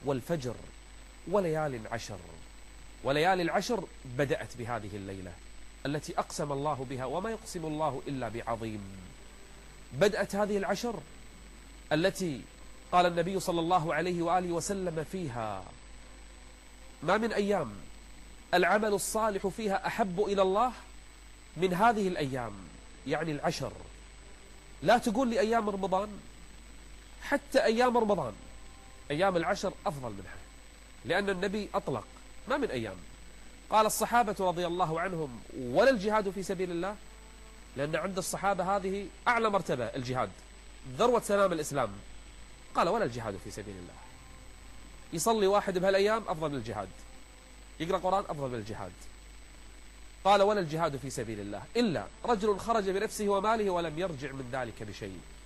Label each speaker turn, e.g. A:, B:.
A: والفجر وليال عشر. وليالي العشر بدأت بهذه الليلة التي أقسم الله بها، وما يقسم الله إلا بعظيم. بدأت هذه العشر التي قال النبي صلى الله عليه وآله وسلم فيها: ما من أيام العمل الصالح فيها أحب إلى الله من هذه الأيام، يعني العشر. لا تقول لي أيام رمضان، حتى أيام رمضان أيام العشر أفضل منها، لأن النبي أطلق ما من أيام. قال الصحابة رضي الله عنهم: ولا الجهاد في سبيل الله؟ لأن عند الصحابة هذه أعلى مرتبة، الجهاد ذروة سلام الإسلام. قال: ولا الجهاد في سبيل الله. يصلي واحد بهالأيام أفضل من الجهاد، يقرأ قرآن أفضل من الجهاد. قال: ولا الجهاد في سبيل الله إلا رجل خرج بنفسه وماله ولم يرجع من ذلك بشيء.